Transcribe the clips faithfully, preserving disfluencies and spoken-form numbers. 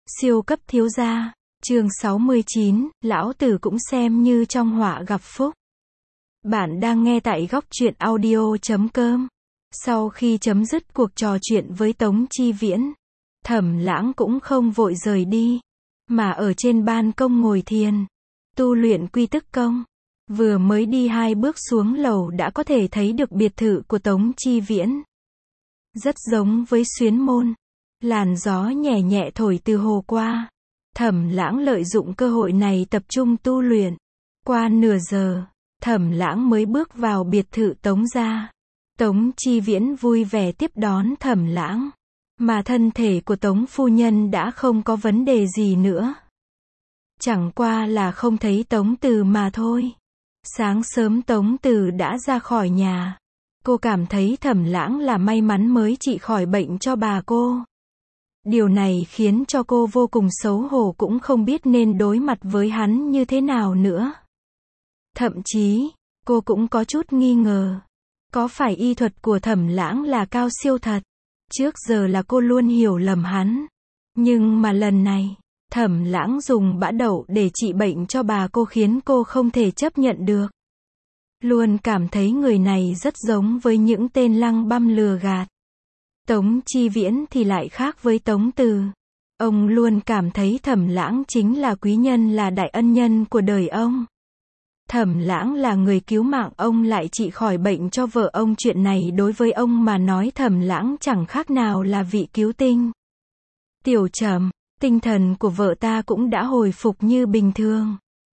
Siêu cấp thiếu gia, chương sáu mươi chín, lão tử cũng xem như trong họa gặp phúc. Bạn đang nghe tại góc truyện audio chấm com. Sau khi chấm dứt cuộc trò chuyện với Tống Chi Viễn, Thẩm Lãng cũng không vội rời đi, mà ở trên ban công ngồi thiền, tu luyện quy tức công. Vừa mới đi hai bước xuống lầu đã có thể thấy được biệt thự của Tống Chi Viễn. Rất giống với Xuyến Môn. Làn gió nhẹ nhẹ thổi từ hồ qua. Thẩm Lãng lợi dụng cơ hội này tập trung tu luyện. Qua nửa giờ, Thẩm Lãng mới bước vào biệt thự Tống gia. Tống Chi Viễn vui vẻ tiếp đón Thẩm Lãng. Mà thân thể của Tống phu nhân đã không có vấn đề gì nữa. Chẳng qua là không thấy Tống Từ mà thôi. Sáng sớm Tống Từ đã ra khỏi nhà. Cô cảm thấy Thẩm Lãng là may mắn mới trị khỏi bệnh cho bà cô. Điều này khiến cho cô vô cùng xấu hổ, cũng không biết nên đối mặt với hắn như thế nào nữa. Thậm chí, cô cũng có chút nghi ngờ. Có phải y thuật của Thẩm Lãng là cao siêu thật? Trước giờ là cô luôn hiểu lầm hắn. Nhưng mà lần này, Thẩm Lãng dùng bã đậu để trị bệnh cho bà cô khiến cô không thể chấp nhận được. Luôn cảm thấy người này rất giống với những tên lăng băm lừa gạt. Tống Chi Viễn thì lại khác với Tống Từ. Ông luôn cảm thấy Thẩm Lãng chính là quý nhân, là đại ân nhân của đời ông. Thẩm Lãng là người cứu mạng ông lại trị khỏi bệnh cho vợ ông, chuyện này đối với ông mà nói Thẩm Lãng chẳng khác nào là vị cứu tinh. Tiểu Trầm, tinh thần của vợ ta cũng đã hồi phục như bình thường.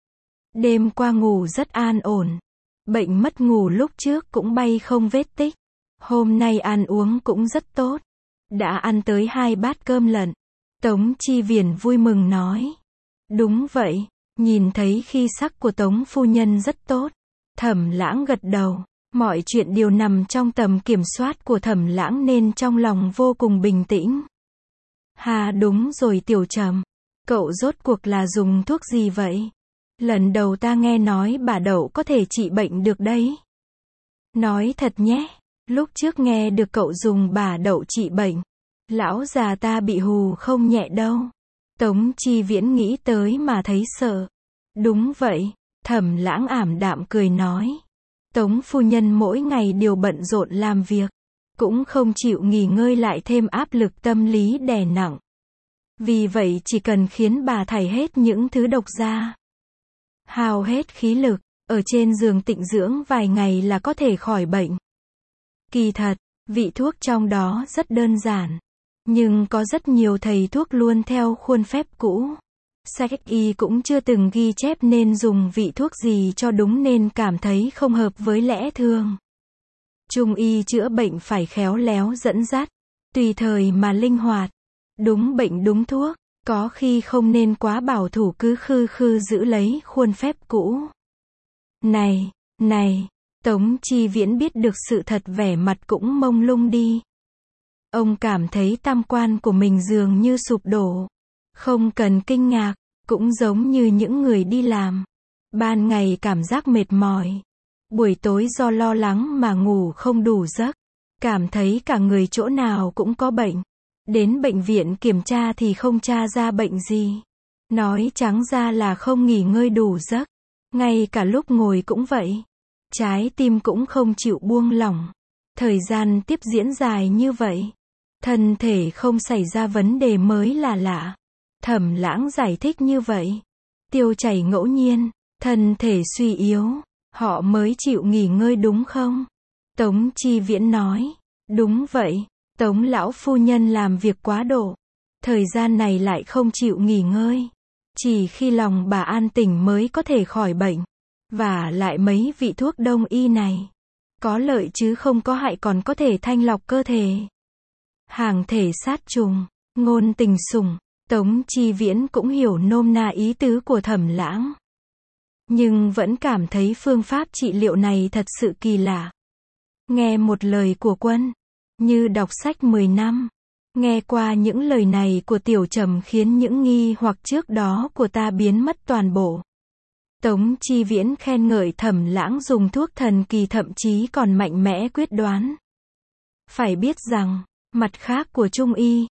Đêm qua ngủ rất an ổn. Bệnh mất ngủ lúc trước cũng bay không vết tích. Hôm nay ăn uống cũng rất tốt. Đã ăn tới hai bát cơm lận. Tống Chi Viễn vui mừng nói. Đúng vậy, nhìn thấy khí sắc của Tống phu nhân rất tốt. Thẩm Lãng gật đầu. Mọi chuyện đều nằm trong tầm kiểm soát của Thẩm Lãng nên trong lòng vô cùng bình tĩnh. Hà đúng rồi Tiểu Trầm. Cậu rốt cuộc là dùng thuốc gì vậy? Lần đầu ta nghe nói bả đậu có thể trị bệnh được đấy. Nói thật nhé. Lúc trước nghe được cậu dùng bả đậu trị bệnh, lão già ta bị hù không nhẹ đâu. Tống Chi Viễn nghĩ tới mà thấy sợ. Đúng vậy, Thẩm Lãng ảm đạm cười nói. Tống phu nhân mỗi ngày đều bận rộn làm việc, cũng không chịu nghỉ ngơi, lại thêm áp lực tâm lý đè nặng. Vì vậy chỉ cần khiến bà thải hết những thứ độc ra, hao hết khí lực, ở trên giường tịnh dưỡng vài ngày là có thể khỏi bệnh. Kỳ thật, vị thuốc trong đó rất đơn giản. Nhưng có rất nhiều thầy thuốc luôn theo khuôn phép cũ. Sách y cũng chưa từng ghi chép nên dùng vị thuốc gì cho đúng, nên cảm thấy không hợp với lẽ thường. Trung y chữa bệnh phải khéo léo dẫn dắt, tùy thời mà linh hoạt. Đúng bệnh đúng thuốc, có khi không nên quá bảo thủ cứ khư khư giữ lấy khuôn phép cũ. Này, này, Tống Chi Viễn biết được sự thật, vẻ mặt cũng mông lung đi. Ông cảm thấy tam quan của mình dường như sụp đổ. Không cần kinh ngạc, cũng giống như những người đi làm. Ban ngày cảm giác mệt mỏi. Buổi tối do lo lắng mà ngủ không đủ giấc. Cảm thấy cả người chỗ nào cũng có bệnh. Đến bệnh viện kiểm tra thì không tra ra bệnh gì. Nói trắng ra là không nghỉ ngơi đủ giấc. Ngay cả lúc ngồi cũng vậy. Trái tim cũng không chịu buông lỏng. Thời gian tiếp diễn dài như vậy, thân thể không xảy ra vấn đề mới là lạ. Thẩm Lãng giải thích như vậy. Tiêu chảy ngẫu nhiên, thân thể suy yếu, họ mới chịu nghỉ ngơi đúng không? Tống Chi Viễn nói. Đúng vậy, Tống lão phu nhân làm việc quá độ. Thời gian này lại không chịu nghỉ ngơi. Chỉ khi lòng bà an tỉnh mới có thể khỏi bệnh. Và lại mấy vị thuốc đông y này có lợi chứ không có hại, còn có thể thanh lọc cơ thể. Hàng thể sát trùng, ngôn tình sủng. Tống Chi Viễn cũng hiểu nôm na ý tứ của Thẩm Lãng. Nhưng vẫn cảm thấy phương pháp trị liệu này thật sự kỳ lạ. Nghe một lời của Quân, như đọc sách mười năm. Nghe qua những lời này của Tiểu Trầm khiến những nghi hoặc trước đó của ta biến mất toàn bộ. Tống Chi Viễn khen ngợi Thẩm Lãng dùng thuốc thần kỳ, thậm chí còn mạnh mẽ quyết đoán. Phải biết rằng, mặt khác của Trung y,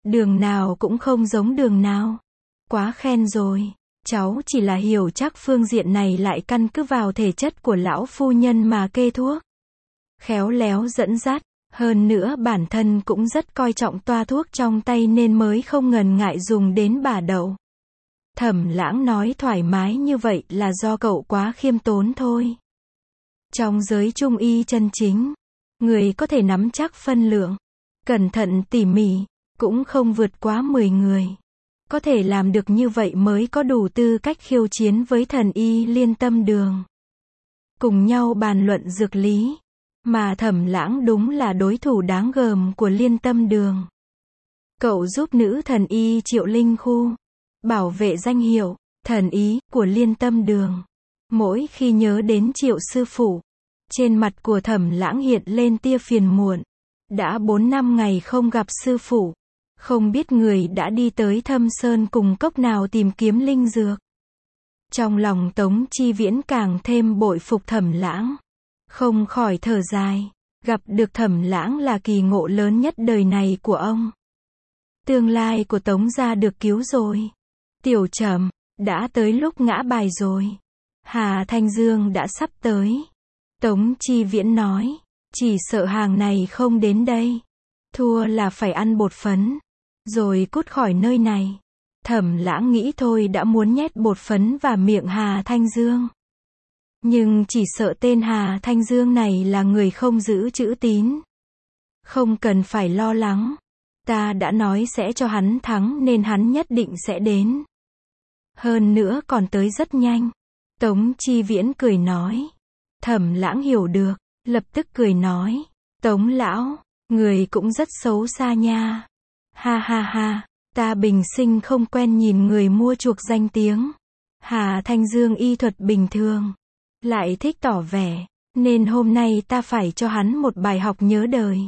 Đường nào cũng không giống đường nào. Quá khen rồi. Cháu chỉ là hiểu chắc phương diện này lại căn cứ vào thể chất của lão phu nhân mà kê thuốc. Khéo léo dẫn dắt. Hơn nữa bản thân cũng rất coi trọng toa thuốc trong tay nên mới không ngần ngại dùng đến bả đậu. Thẩm Lãng nói thoải mái như vậy là do cậu quá khiêm tốn thôi. Trong giới trung y chân chính, người có thể nắm chắc phân lượng, cẩn thận tỉ mỉ, cũng không vượt quá mười người. Có thể làm được như vậy mới có đủ tư cách khiêu chiến với thần y Liên Tâm Đường. Cùng nhau bàn luận dược lý. Mà Thẩm Lãng đúng là đối thủ đáng gờm của Liên Tâm Đường. Cậu giúp nữ thần y Triệu Linh Khu bảo vệ danh hiệu thần y của Liên Tâm Đường. Mỗi khi nhớ đến Triệu sư phụ, trên mặt của Thẩm Lãng hiện lên tia phiền muộn. Đã bốn năm ngày không gặp sư phụ, không biết người đã đi tới Thâm Sơn cùng cốc nào tìm kiếm linh dược. Trong lòng Tống Chi Viễn càng thêm bội phục Thẩm Lãng. Không khỏi thở dài, gặp được Thẩm Lãng là kỳ ngộ lớn nhất đời này của ông. Tương lai của Tống gia được cứu rồi. Tiểu Trầm, đã tới lúc ngã bài rồi. Hà Thanh Dương đã sắp tới. Tống Chi Viễn nói, chỉ sợ hàng này không đến đây. Thua là phải ăn bột phấn, rồi cút khỏi nơi này. Thẩm Lãng nghĩ thôi đã muốn nhét bột phấn vào miệng Hà Thanh Dương. Nhưng chỉ sợ tên Hà Thanh Dương này là người không giữ chữ tín. Không cần phải lo lắng. Ta đã nói sẽ cho hắn thắng nên hắn nhất định sẽ đến. Hơn nữa còn tới rất nhanh. Tống Chi Viễn cười nói. Thẩm Lãng hiểu được, lập tức cười nói. Tống lão, người cũng rất xấu xa nha. Ha ha ha, ta bình sinh không quen nhìn người mua chuộc danh tiếng. Hà Thanh Dương y thuật bình thường, lại thích tỏ vẻ, nên hôm nay ta phải cho hắn một bài học nhớ đời.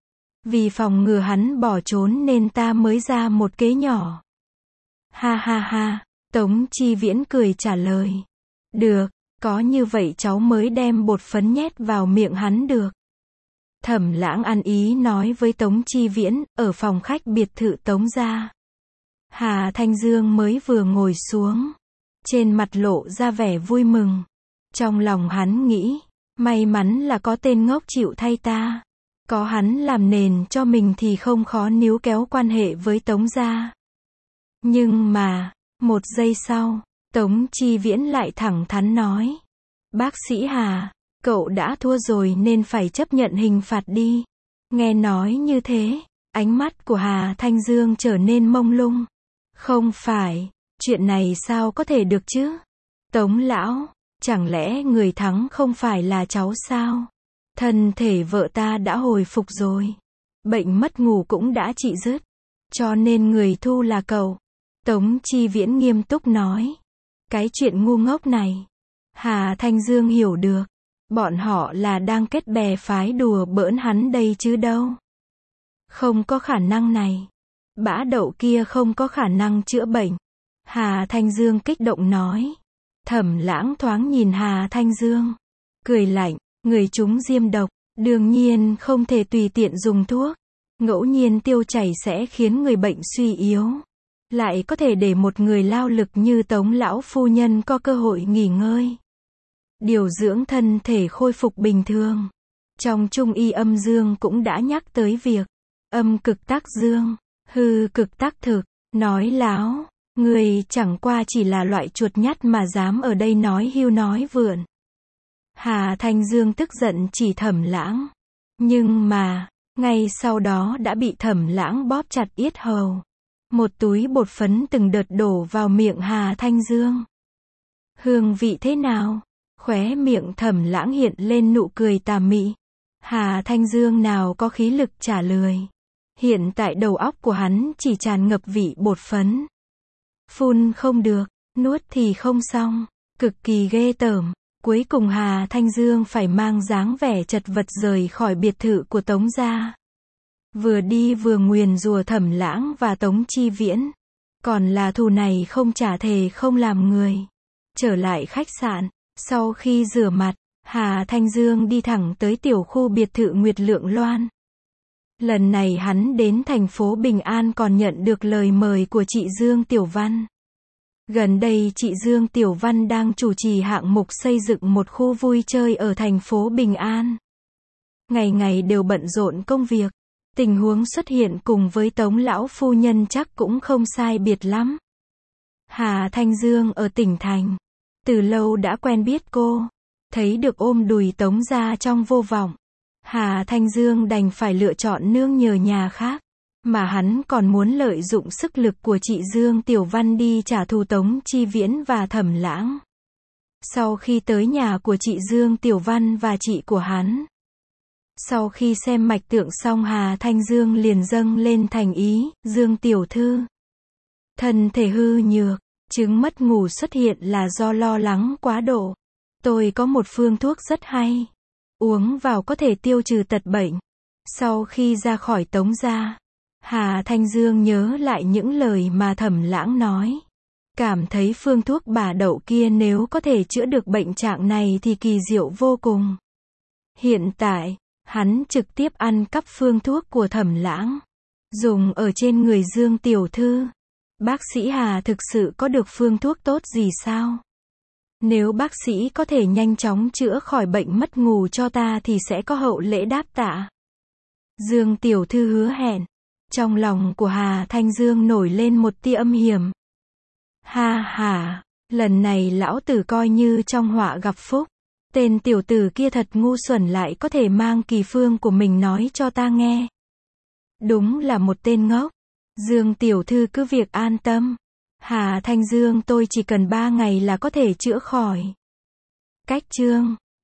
Vì phòng ngừa hắn bỏ trốn nên ta mới ra một kế nhỏ. Ha ha ha, Tống Chi Viễn cười trả lời. Được, có như vậy cháu mới đem bột phấn nhét vào miệng hắn được. Thẩm Lãng ăn ý nói với Tống Chi Viễn, ở phòng khách biệt thự Tống gia. Hà Thanh Dương mới vừa ngồi xuống, trên mặt lộ ra vẻ vui mừng. Trong lòng hắn nghĩ, may mắn là có tên ngốc chịu thay ta. Có hắn làm nền cho mình thì không khó níu kéo quan hệ với Tống gia. Nhưng mà, một giây sau, Tống Chi Viễn lại thẳng thắn nói. Bác sĩ Hà, cậu đã thua rồi nên phải chấp nhận hình phạt đi. Nghe nói như thế, ánh mắt của Hà Thanh Dương trở nên mông lung. Không phải, chuyện này sao có thể được chứ? Tống lão, chẳng lẽ người thắng không phải là cháu sao? Thân thể vợ ta đã hồi phục rồi. Bệnh mất ngủ cũng đã trị dứt. Cho nên người thu là cậu. Tống Chi Viễn nghiêm túc nói. Cái chuyện ngu ngốc này, Hà Thanh Dương hiểu được. Bọn họ là đang kết bè phái đùa bỡn hắn đây chứ đâu. Không có khả năng này. Bã đậu kia không có khả năng chữa bệnh. Hà Thanh Dương kích động nói. Thẩm Lãng thoáng nhìn Hà Thanh Dương, cười lạnh, người chúng diêm độc, đương nhiên không thể tùy tiện dùng thuốc. Ngẫu nhiên tiêu chảy sẽ khiến người bệnh suy yếu. Lại có thể để một người lao lực như Tống lão phu nhân có cơ hội nghỉ ngơi, điều dưỡng thân thể khôi phục bình thường. Trong trung y âm dương cũng đã nhắc tới việc âm cực tác dương, hư cực tác thực. Nói láo, người chẳng qua chỉ là loại chuột nhắt mà dám ở đây nói hưu nói vượn. Hà Thanh Dương tức giận chỉ Thẩm Lãng. Nhưng mà, ngay sau đó đã bị Thẩm Lãng bóp chặt yết hầu. Một túi bột phấn từng đợt đổ vào miệng Hà Thanh Dương. Hương vị thế nào? Khóe miệng Thẩm Lãng hiện lên nụ cười tà mị. Hà Thanh Dương nào có khí lực trả lời. Hiện tại đầu óc của hắn chỉ tràn ngập vị bột phấn. Phun không được, nuốt thì không xong, cực kỳ ghê tởm. Cuối cùng Hà Thanh Dương phải mang dáng vẻ chật vật rời khỏi biệt thự của Tống gia. Vừa đi vừa nguyền rủa Thẩm Lãng và Tống Chi Viễn. Còn là thù này không trả thề không làm người. Trở lại khách sạn, sau khi rửa mặt, Hà Thanh Dương đi thẳng tới tiểu khu biệt thự Nguyệt Lượng Loan. Lần này hắn đến thành phố Bình An còn nhận được lời mời của chị Dương Tiểu Văn. Gần đây chị Dương Tiểu Văn đang chủ trì hạng mục xây dựng một khu vui chơi ở thành phố Bình An. Ngày ngày đều bận rộn công việc. Tình huống xuất hiện cùng với Tống lão phu nhân chắc cũng không sai biệt lắm. Hà Thanh Dương ở tỉnh thành. Từ lâu đã quen biết cô. Thấy được ôm đùi Tống ra trong vô vọng. Hà Thanh Dương đành phải lựa chọn nương nhờ nhà khác. Mà hắn còn muốn lợi dụng sức lực của chị Dương Tiểu Văn đi trả thù Tống Chi Viễn và Thẩm Lãng. Sau khi tới nhà của chị Dương Tiểu Văn và chị của hắn. Sau khi xem mạch tượng xong Hà Thanh Dương liền dâng lên thành ý, Dương Tiểu Thư. Thân thể hư nhược, chứng mất ngủ xuất hiện là do lo lắng quá độ. Tôi có một phương thuốc rất hay. Uống vào có thể tiêu trừ tật bệnh. Sau khi ra khỏi Tống gia, Hà Thanh Dương nhớ lại những lời mà Thẩm Lãng nói. Cảm thấy phương thuốc bà đậu kia nếu có thể chữa được bệnh trạng này thì kỳ diệu vô cùng. Hiện tại, hắn trực tiếp ăn cắp phương thuốc của Thẩm Lãng. Dùng ở trên người Dương Tiểu Thư. Bác sĩ Hà thực sự có được phương thuốc tốt gì sao? Nếu bác sĩ có thể nhanh chóng chữa khỏi bệnh mất ngủ cho ta thì sẽ có hậu lễ đáp tạ. Dương Tiểu Thư hứa hẹn. Trong lòng của Hà Thanh Dương nổi lên một tia âm hiểm. Ha ha, lần này lão tử coi như trong họa gặp phúc. Tên tiểu tử kia thật ngu xuẩn lại có thể mang kỳ phương của mình nói cho ta nghe. Đúng là một tên ngốc. Dương Tiểu Thư cứ việc an tâm. Hà Thanh Dương tôi chỉ cần ba ngày là có thể chữa khỏi. Cách chương